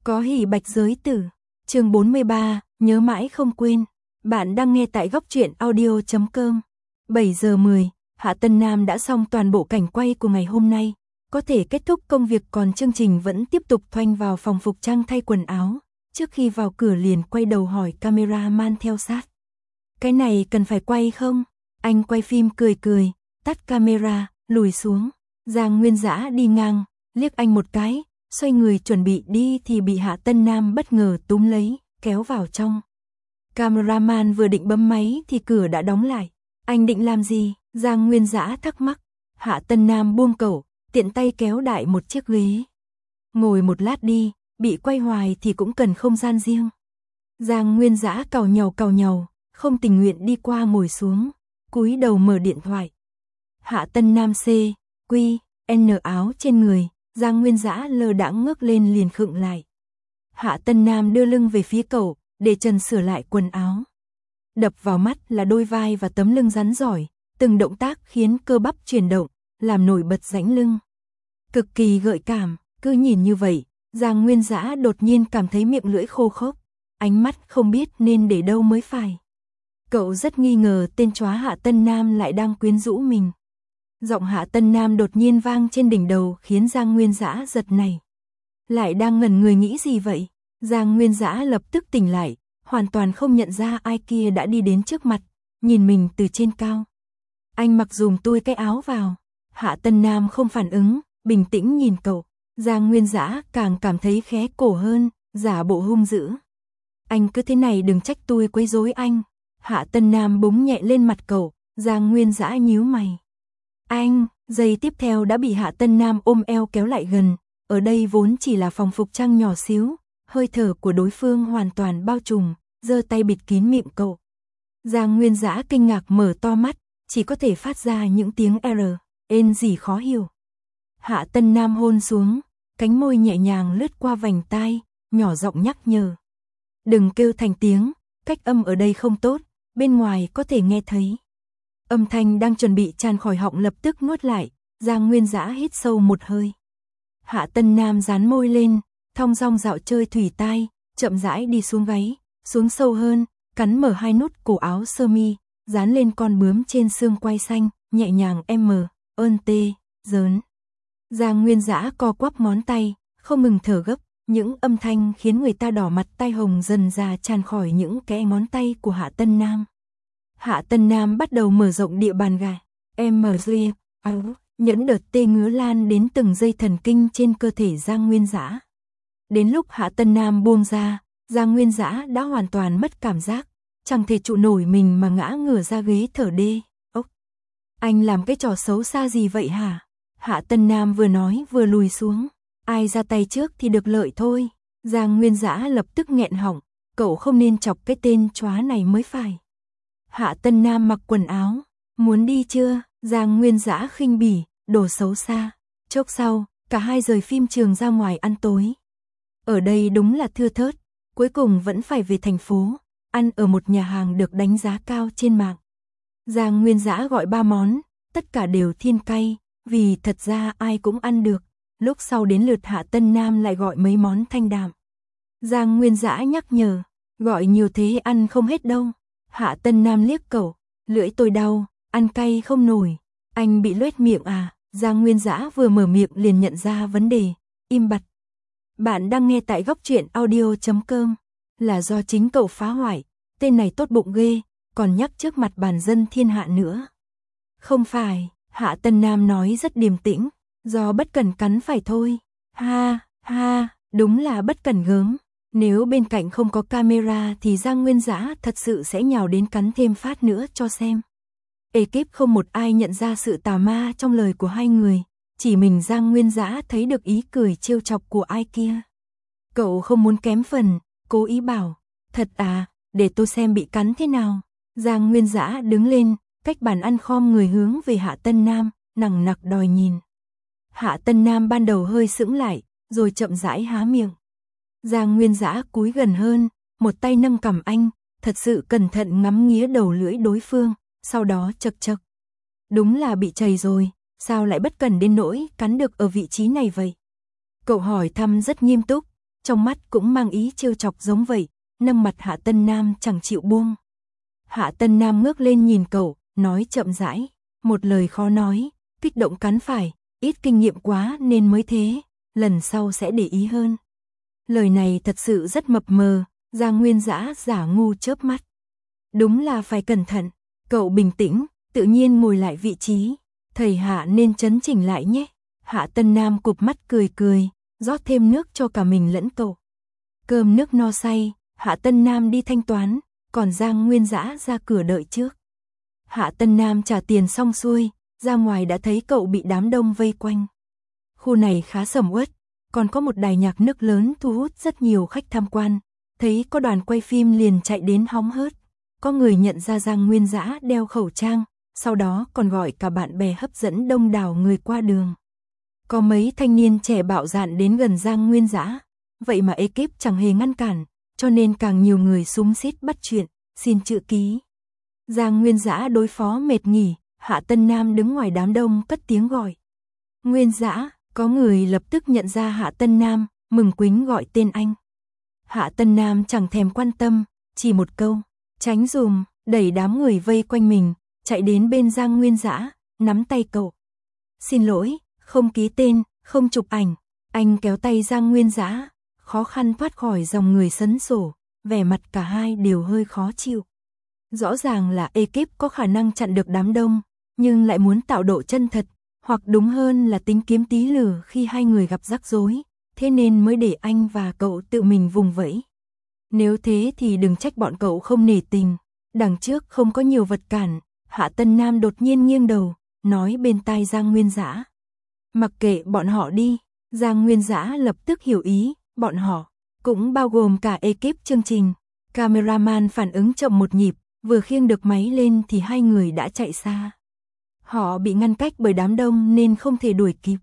Có hỉ bạch giới tử. Chương 43, nhớ mãi không quên. Bạn đang nghe tại góc truyện audio.com. 7 giờ 10, Hạ Tân Nam đã xong toàn bộ cảnh quay của ngày hôm nay. Có thể kết thúc công việc, còn chương trình vẫn tiếp tục. Thoanh vào phòng phục trang thay quần áo. Trước khi vào cửa liền quay đầu hỏi cameraman theo sát. Cái này cần phải quay không? Anh quay phim cười cười, tắt camera, lùi xuống. Giang Nguyên Dã đi ngang, liếc anh một cái, xoay người chuẩn bị đi thì bị Hạ Tân Nam bất ngờ túm lấy, kéo vào trong. Cameraman vừa định bấm máy thì cửa đã đóng lại. Anh định làm gì? Giang Nguyên Dã thắc mắc. Hạ Tân Nam buông cậu, tiện tay kéo đại một chiếc ghế. Ngồi một lát đi, bị quay hoài thì cũng cần không gian riêng. Giang Nguyên Dã càu nhàu, không tình nguyện đi qua ngồi xuống, cúi đầu mở điện thoại. Hạ Tân Nam N áo trên người, Giang Nguyên Dã lơ đãng ngước lên liền khựng lại. Hạ Tân Nam đưa lưng về phía cậu, để trần sửa lại quần áo. Đập vào mắt là đôi vai và tấm lưng rắn rỏi, từng động tác khiến cơ bắp chuyển động, làm nổi bật rãnh lưng. Cực kỳ gợi cảm, cứ nhìn như vậy, Giang Nguyên Dã đột nhiên cảm thấy miệng lưỡi khô khốc, ánh mắt không biết nên để đâu mới phải. Cậu rất nghi ngờ tên chóa Hạ Tân Nam lại đang quyến rũ mình. Giọng Hạ Tân Nam đột nhiên vang trên đỉnh đầu khiến Giang Nguyên Dã giật nảy. Lại đang ngẩn người nghĩ gì vậy? Giang Nguyên Dã lập tức tỉnh lại, hoàn toàn không nhận ra ai kia đã đi đến trước mặt, nhìn mình từ trên cao. Anh mặc dùm tôi cái áo vào. Hạ Tân Nam không phản ứng, bình tĩnh nhìn cậu. Giang Nguyên Dã càng cảm thấy khé cổ hơn, giả bộ hung dữ. Anh cứ thế này đừng trách tôi quấy rối anh. Hạ Tân Nam búng nhẹ lên mặt cậu, Giang Nguyên Dã nhíu mày. Anh, giây tiếp theo đã bị Hạ Tân Nam ôm eo kéo lại gần, ở đây vốn chỉ là phòng phục trang nhỏ xíu, hơi thở của đối phương hoàn toàn bao trùm, giơ tay bịt kín miệng cậu. Giang Nguyên Dã kinh ngạc mở to mắt, chỉ có thể phát ra những tiếng ên gì khó hiểu. Hạ Tân Nam hôn xuống, cánh môi nhẹ nhàng lướt qua vành tai, nhỏ giọng nhắc nhở. Đừng kêu thành tiếng, cách âm ở đây không tốt, bên ngoài có thể nghe thấy. Âm thanh đang chuẩn bị tràn khỏi họng lập tức nuốt lại, Giang Nguyên Dã hít sâu một hơi. Hạ Tân Nam dán môi lên, thong dong dạo chơi thủy tai, chậm rãi đi xuống gáy, xuống sâu hơn, cắn mở hai nút cổ áo sơ mi, dán lên con bướm trên xương quai xanh, nhẹ nhàng dớn. Giang Nguyên Dã co quắp ngón tay, không ngừng thở gấp, những âm thanh khiến người ta đỏ mặt, tai hồng dần ra tràn khỏi những cái ngón tay của Hạ Tân Nam. Hạ Tân Nam bắt đầu mở rộng địa bàn gà. Những đợt tê ngứa lan đến từng dây thần kinh trên cơ thể Giang Nguyên Dã. Đến lúc Hạ Tân Nam buông ra, Giang Nguyên Dã đã hoàn toàn mất cảm giác, chẳng thể trụ nổi mình mà ngã ngửa ra ghế thở đê. Ốc! Anh làm cái trò xấu xa gì vậy hả? Hạ Tân Nam vừa nói vừa lùi xuống. Ai ra tay trước thì được lợi thôi. Giang Nguyên Dã lập tức nghẹn họng, cậu không nên chọc cái tên chóa này mới phải. Hạ Tân Nam mặc quần áo, muốn đi chưa? Giang Nguyên Dã khinh bỉ, đồ xấu xa. Chốc sau, cả hai rời phim trường ra ngoài ăn tối. Ở đây đúng là thưa thớt, cuối cùng vẫn phải về thành phố, ăn ở một nhà hàng được đánh giá cao trên mạng. Giang Nguyên Dã gọi 3 món, tất cả đều thiên cay, vì thật ra ai cũng ăn được. Lúc sau đến lượt Hạ Tân Nam lại gọi mấy món thanh đạm. Giang Nguyên Dã nhắc nhở, gọi nhiều thế ăn không hết đâu. Hạ Tân Nam liếc cậu, lưỡi tôi đau, ăn cay không nổi. Anh bị loét miệng à? Giang Nguyên Dã vừa mở miệng liền nhận ra vấn đề, im bặt. Bạn đang nghe tại góc truyện audio.com. Là do chính cậu phá hoại, tên này tốt bụng ghê, còn nhắc trước mặt bản dân thiên hạ nữa. Không phải, Hạ Tân Nam nói rất điềm tĩnh, do bất cẩn cắn phải thôi. Ha, đúng là bất cẩn gớm. Nếu bên cạnh không có camera thì Giang Nguyên Dã thật sự sẽ nhào đến cắn thêm phát nữa cho xem. Ekip không một ai nhận ra sự tà ma trong lời của hai người, chỉ mình Giang Nguyên Dã thấy được ý cười trêu chọc của ai kia. Cậu không muốn kém phần, cố ý bảo, thật à, để tôi xem bị cắn thế nào. Giang Nguyên Dã đứng lên, cách bàn ăn khom người hướng về Hạ Tân Nam, nằng nặc đòi nhìn. Hạ Tân Nam ban đầu hơi sững lại, rồi chậm rãi há miệng. Giang Nguyên Dã cúi gần hơn, một tay nâng cằm anh, thật sự cẩn thận ngắm nghía đầu lưỡi đối phương, sau đó chậc. Đúng là bị trầy rồi, sao lại bất cẩn đến nỗi cắn được ở vị trí này vậy? Cậu hỏi thăm rất nghiêm túc, trong mắt cũng mang ý trêu chọc giống vậy, nâng mặt Hạ Tân Nam chẳng chịu buông. Hạ Tân Nam ngước lên nhìn cậu, nói chậm rãi, một lời khó nói, kích động cắn phải, ít kinh nghiệm quá nên mới thế, lần sau sẽ để ý hơn. Lời này thật sự rất mập mờ, Giang Nguyên Dã giả ngu chớp mắt. Đúng là phải cẩn thận, cậu bình tĩnh, tự nhiên ngồi lại vị trí, thầy Hạ nên chấn chỉnh lại nhé. Hạ Tân Nam cụp mắt cười cười, rót thêm nước cho cả mình lẫn cậu. Cơm nước no say, Hạ Tân Nam đi thanh toán, còn Giang Nguyên Dã ra cửa đợi trước. Hạ Tân Nam trả tiền xong xuôi, ra ngoài đã thấy cậu bị đám đông vây quanh. Khu này khá sầm uất, còn có một đài nhạc nước lớn thu hút rất nhiều khách tham quan. Thấy có đoàn quay phim liền chạy đến hóng hớt. Có người nhận ra Giang Nguyên Dã đeo khẩu trang, sau đó còn gọi cả bạn bè hấp dẫn đông đảo người qua đường. Có mấy thanh niên trẻ bạo dạn đến gần Giang Nguyên Dã, vậy mà ekip chẳng hề ngăn cản, cho nên càng nhiều người xúm xít bắt chuyện, xin chữ ký. Giang Nguyên Dã đối phó mệt nghỉ, Hạ Tân Nam đứng ngoài đám đông cất tiếng gọi. Nguyên Dã, có người lập tức nhận ra Hạ Tân Nam, mừng quính gọi tên anh. Hạ Tân Nam chẳng thèm quan tâm, chỉ một câu, tránh dùm, đẩy đám người vây quanh mình, chạy đến bên Giang Nguyên Dã, nắm tay cậu. Xin lỗi, không ký tên, không chụp ảnh. Anh kéo tay Giang Nguyên Dã, khó khăn thoát khỏi dòng người sấn sổ, vẻ mặt cả hai đều hơi khó chịu. Rõ ràng là ekip có khả năng chặn được đám đông, nhưng lại muốn tạo độ chân thật, hoặc đúng hơn là tính kiếm tí lửa khi hai người gặp rắc rối, thế nên mới để anh và cậu tự mình vùng vẫy. Nếu thế thì đừng trách bọn cậu không nể tình. Đằng trước không có nhiều vật cản. Hạ Tân Nam đột nhiên nghiêng đầu, nói bên tai Giang Nguyên Dã. Mặc kệ bọn họ đi. Giang Nguyên Dã lập tức hiểu ý, bọn họ cũng bao gồm cả ekip chương trình. Cameraman phản ứng chậm một nhịp, vừa khiêng được máy lên thì hai người đã chạy xa. Họ bị ngăn cách bởi đám đông nên không thể đuổi kịp.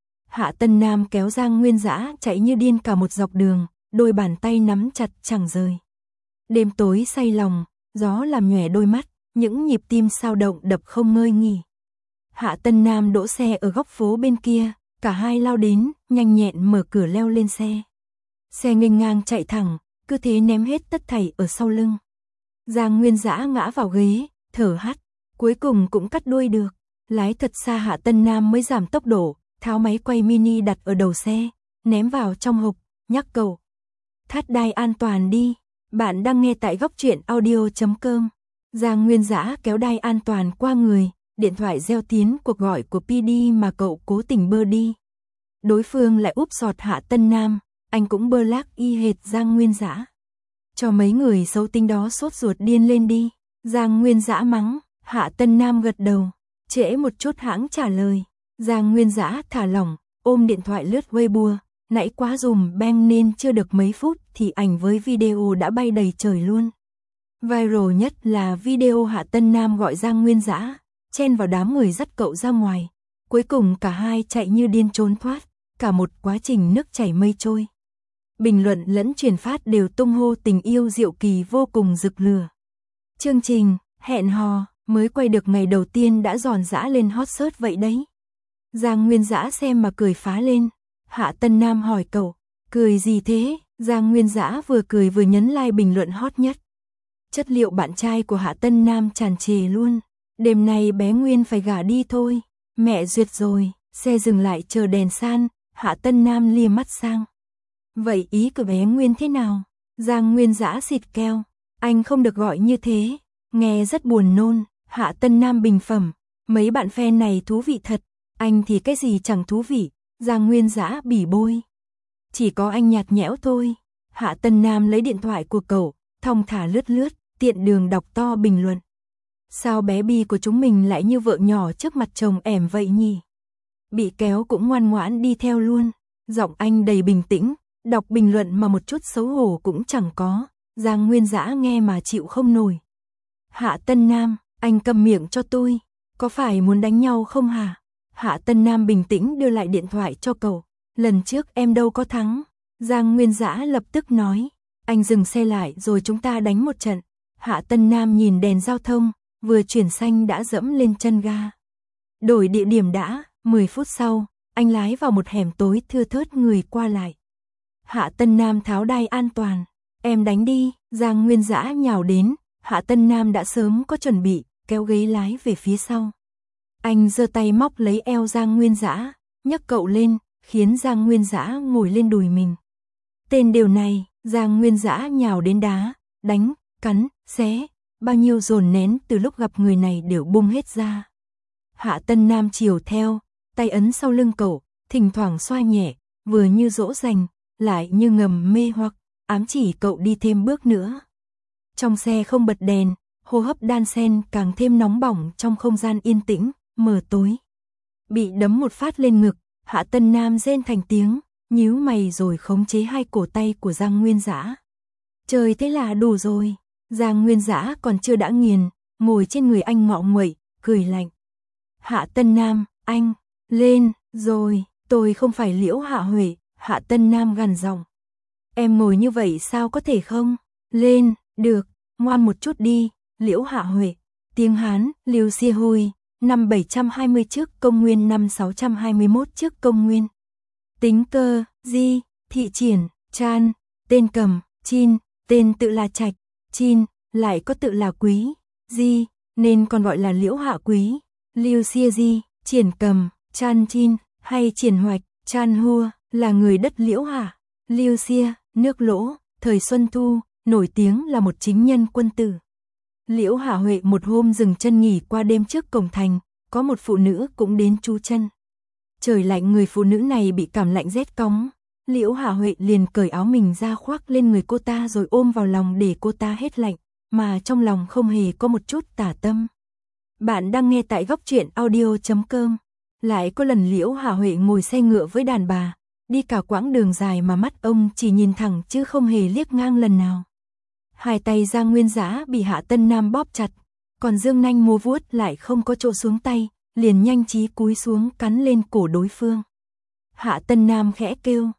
Hạ Tân Nam kéo Giang Nguyên Dã chạy như điên cả một dọc đường, đôi bàn tay nắm chặt chẳng rời. Đêm tối say lòng, gió làm nhòe đôi mắt, những nhịp tim sao động đập không ngơi nghỉ. Hạ Tân Nam đỗ xe ở góc phố bên kia, cả hai lao đến, nhanh nhẹn mở cửa leo lên xe. Xe nghênh ngang chạy thẳng, cứ thế ném hết tất thảy ở sau lưng. Giang Nguyên Dã ngã vào ghế, thở hắt, cuối cùng cũng cắt đuôi được. Lái thật xa Hạ Tân Nam mới giảm tốc độ, tháo máy quay mini đặt ở đầu xe, ném vào trong hộp, nhắc cậu. Thắt đai an toàn đi, bạn đang nghe tại góc truyện audio.com. Giang Nguyên Dã kéo đai an toàn qua người, điện thoại reo tiếng cuộc gọi của PD mà cậu cố tình bơ đi. Đối phương lại úp sọt Hạ Tân Nam, anh cũng bơ lác y hệt Giang Nguyên Dã. Cho mấy người xấu tính đó sốt ruột điên lên đi. Giang Nguyên Dã mắng, Hạ Tân Nam gật đầu, trễ một chút hãng trả lời. Giang Nguyên Dã thả lỏng, ôm điện thoại lướt Weibo, nãy quá dùm beng nên chưa được mấy phút thì ảnh với video đã bay đầy trời luôn. Viral nhất là video Hạ Tân Nam gọi Giang Nguyên Dã, chen vào đám người dắt cậu ra ngoài. Cuối cùng cả hai chạy như điên trốn thoát, cả một quá trình nước chảy mây trôi. Bình luận lẫn truyền phát đều tung hô tình yêu Diệu Kỳ vô cùng rực lửa. Chương trình hẹn hò mới quay được ngày đầu tiên đã giòn giã lên hot search vậy đấy. Giang Nguyên Dã xem mà cười phá lên. Hạ Tân Nam hỏi cậu, cười gì thế? Giang Nguyên Dã vừa cười vừa nhấn like bình luận hot nhất. Chất liệu bạn trai của Hạ Tân Nam tràn trề luôn. Đêm nay bé Nguyên phải gả đi thôi. Mẹ duyệt rồi. Xe dừng lại chờ đèn san. Hạ Tân Nam lia mắt sang. Vậy ý của bé Nguyên thế nào? Giang Nguyên Dã xịt keo. Anh không được gọi như thế. Nghe rất buồn nôn. Hạ Tân Nam bình phẩm. Mấy bạn fan này thú vị thật. Anh thì cái gì chẳng thú vị. Giang Nguyên Dã bỉ bôi. Chỉ có anh nhạt nhẽo thôi. Hạ Tân Nam lấy điện thoại của cậu, thong thả lướt lướt, tiện đường đọc to bình luận. Sao bé Bi của chúng mình lại như vợ nhỏ trước mặt chồng ẻm vậy nhỉ? Bị kéo cũng ngoan ngoãn đi theo luôn. Giọng anh đầy bình tĩnh, đọc bình luận mà một chút xấu hổ cũng chẳng có. Giang Nguyên Dã nghe mà chịu không nổi. Hạ Tân Nam, anh câm miệng cho tôi. Có phải muốn đánh nhau không hả? Hạ Tân Nam bình tĩnh đưa lại điện thoại cho cậu. Lần trước em đâu có thắng. Giang Nguyên Dã lập tức nói. Anh dừng xe lại rồi chúng ta đánh một trận. Hạ Tân Nam nhìn đèn giao thông, vừa chuyển xanh đã dẫm lên chân ga. Đổi địa điểm đã, 10 phút sau, anh lái vào một hẻm tối thưa thớt người qua lại. Hạ Tân Nam tháo đai an toàn. Em đánh đi, Giang Nguyên Dã nhào đến, Hạ Tân Nam đã sớm có chuẩn bị, kéo ghế lái về phía sau. Anh giơ tay móc lấy eo Giang Nguyên Dã, nhấc cậu lên, khiến Giang Nguyên Dã ngồi lên đùi mình. Tên điều này, Giang Nguyên Dã nhào đến đá, đánh, cắn, xé, bao nhiêu dồn nén từ lúc gặp người này đều bung hết ra. Hạ Tân Nam chiều theo, tay ấn sau lưng cậu, thỉnh thoảng xoa nhẹ, vừa như dỗ dành, lại như ngầm mê hoặc, ám chỉ cậu đi thêm bước nữa. Trong xe không bật đèn, hô hấp đan xen càng thêm nóng bỏng trong không gian yên tĩnh, mờ tối. Bị đấm một phát lên ngực, Hạ Tân Nam rên thành tiếng, nhíu mày rồi khống chế hai cổ tay của Giang Nguyên Dã. Trời, thế là đủ rồi. Giang Nguyên Dã còn chưa đã nghiền, ngồi trên người anh ngọ nguậy, cười lạnh. Hạ Tân Nam, anh, lên, rồi, tôi không phải Liễu Hạ Huệ, Hạ Tân Nam gằn giọng. Em ngồi như vậy sao có thể không? Lên, được, ngoan một chút đi, Liễu Hạ Huệ. Tiếng Hán, Liêu Xia Hui, năm 720 trước công nguyên, năm 621 trước công nguyên. Tính cơ, di, thị triển, chan, tên cầm, chin, tên tự là Trạch, chin, lại có tự là Quý, di, nên còn gọi là Liễu Hạ Quý. Liêu Xia di, triển cầm, chan chin, hay triển hoạch, chan hua, là người đất Liễu Hạ. Liêu Xia, nước Lỗ, thời Xuân Thu, nổi tiếng là một chính nhân quân tử. Liễu Hạ Huệ một hôm dừng chân nghỉ qua đêm trước cổng thành, có một phụ nữ cũng đến trú chân. Trời lạnh, người phụ nữ này bị cảm lạnh rét cóng. Liễu Hạ Huệ liền cởi áo mình ra khoác lên người cô ta rồi ôm vào lòng để cô ta hết lạnh, mà trong lòng không hề có một chút tà tâm. Bạn đang nghe tại góc truyện audio.com. Lại có lần Liễu Hạ Huệ ngồi xe ngựa với đàn bà, đi cả quãng đường dài mà mắt ông chỉ nhìn thẳng chứ không hề liếc ngang lần nào. Hai tay Giang Nguyên Dã bị Hạ Tân Nam bóp chặt, còn dương nanh múa vuốt lại không có chỗ xuống tay, liền nhanh trí cúi xuống cắn lên cổ đối phương. Hạ Tân Nam khẽ kêu,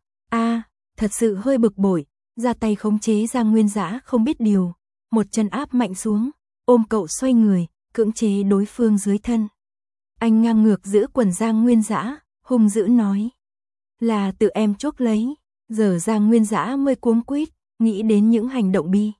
thật sự hơi bực bội, ra tay khống chế Giang Nguyên Dã không biết điều, một chân áp mạnh xuống, ôm cậu xoay người, cưỡng chế đối phương dưới thân. Anh ngang ngược giữ quần Giang Nguyên Dã, hung dữ nói, là tự em chuốc lấy. Giờ Giang Nguyên Dã mới cuống quýt, nghĩ đến những hành động bi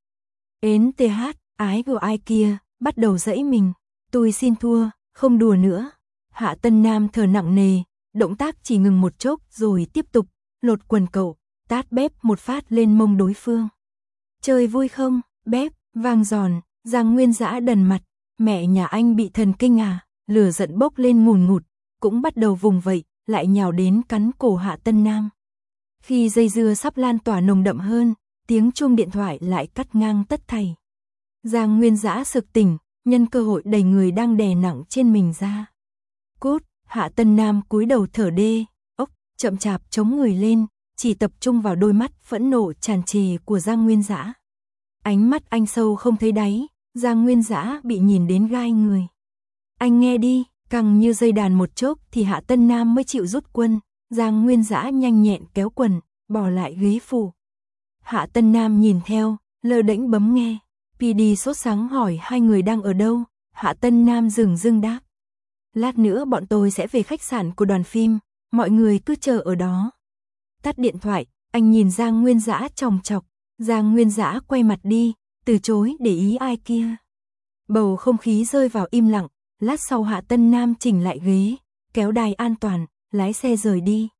ến ái của ai kia, bắt đầu dãy mình. Tôi xin thua, không đùa nữa. Hạ Tân Nam thở nặng nề, động tác chỉ ngừng một chốc rồi tiếp tục, lột quần cậu, tát bép một phát lên mông đối phương. Chơi vui không? Bép, vang giòn, Giang Nguyên Dã đần mặt, mẹ nhà anh bị thần kinh à? Lửa giận bốc lên ngùn ngụt, cũng bắt đầu vùng vẫy, lại nhào đến cắn cổ Hạ Tân Nam. Khi dây dưa sắp lan tỏa nồng đậm hơn, tiếng chuông điện thoại lại cắt ngang tất thảy. Giang Nguyên Dã sực tỉnh, nhân cơ hội đẩy người đang đè nặng trên mình ra. Cút, Hạ Tân Nam cúi đầu thở đê, chậm chạp chống người lên, chỉ tập trung vào đôi mắt phẫn nộ tràn trề của Giang Nguyên Dã. Ánh mắt anh sâu không thấy đáy, Giang Nguyên Dã bị nhìn đến gai người. Anh nghe đi, căng như dây đàn một chốc thì Hạ Tân Nam mới chịu rút quân. Giang Nguyên Dã nhanh nhẹn kéo quần, bỏ lại ghế phụ. Hạ Tân Nam nhìn theo, lơ đễnh bấm nghe. PD sốt sắng hỏi hai người đang ở đâu. Hạ Tân Nam dửng dưng đáp, lát nữa bọn tôi sẽ về khách sạn của đoàn phim, mọi người cứ chờ ở đó. Tắt điện thoại, anh nhìn Giang Nguyên Dã chòng chọc. Giang Nguyên Dã quay mặt đi, từ chối để ý ai kia. Bầu không khí rơi vào im lặng. Lát sau Hạ Tân Nam chỉnh lại ghế, kéo đai an toàn, lái xe rời đi.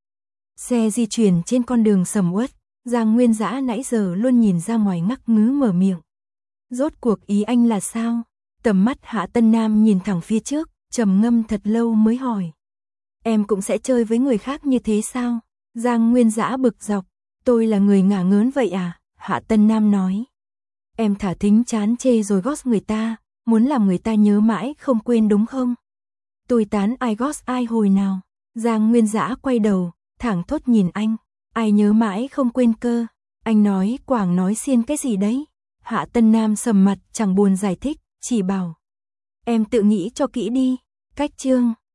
Xe di chuyển trên con đường sầm uất, Giang Nguyên Dã nãy giờ luôn nhìn ra ngoài ngắc ngứ mở miệng. Rốt cuộc ý anh là sao? Tầm mắt Hạ Tân Nam nhìn thẳng phía trước, trầm ngâm thật lâu mới hỏi. Em cũng sẽ chơi với người khác như thế sao? Giang Nguyên Dã bực dọc, tôi là người ngả ngớn vậy à? Hạ Tân Nam nói. Em thả thính chán chê rồi gót người ta, muốn làm người ta nhớ mãi không quên đúng không? Tôi tán ai gót ai hồi nào? Giang Nguyên Dã quay đầu, thẳng thốt nhìn anh. Ai nhớ mãi không quên cơ? Anh nói quảng nói xiên cái gì đấy? Hạ Tân Nam sầm mặt chẳng buồn giải thích, chỉ bảo. Em tự nghĩ cho kỹ đi. Cách chương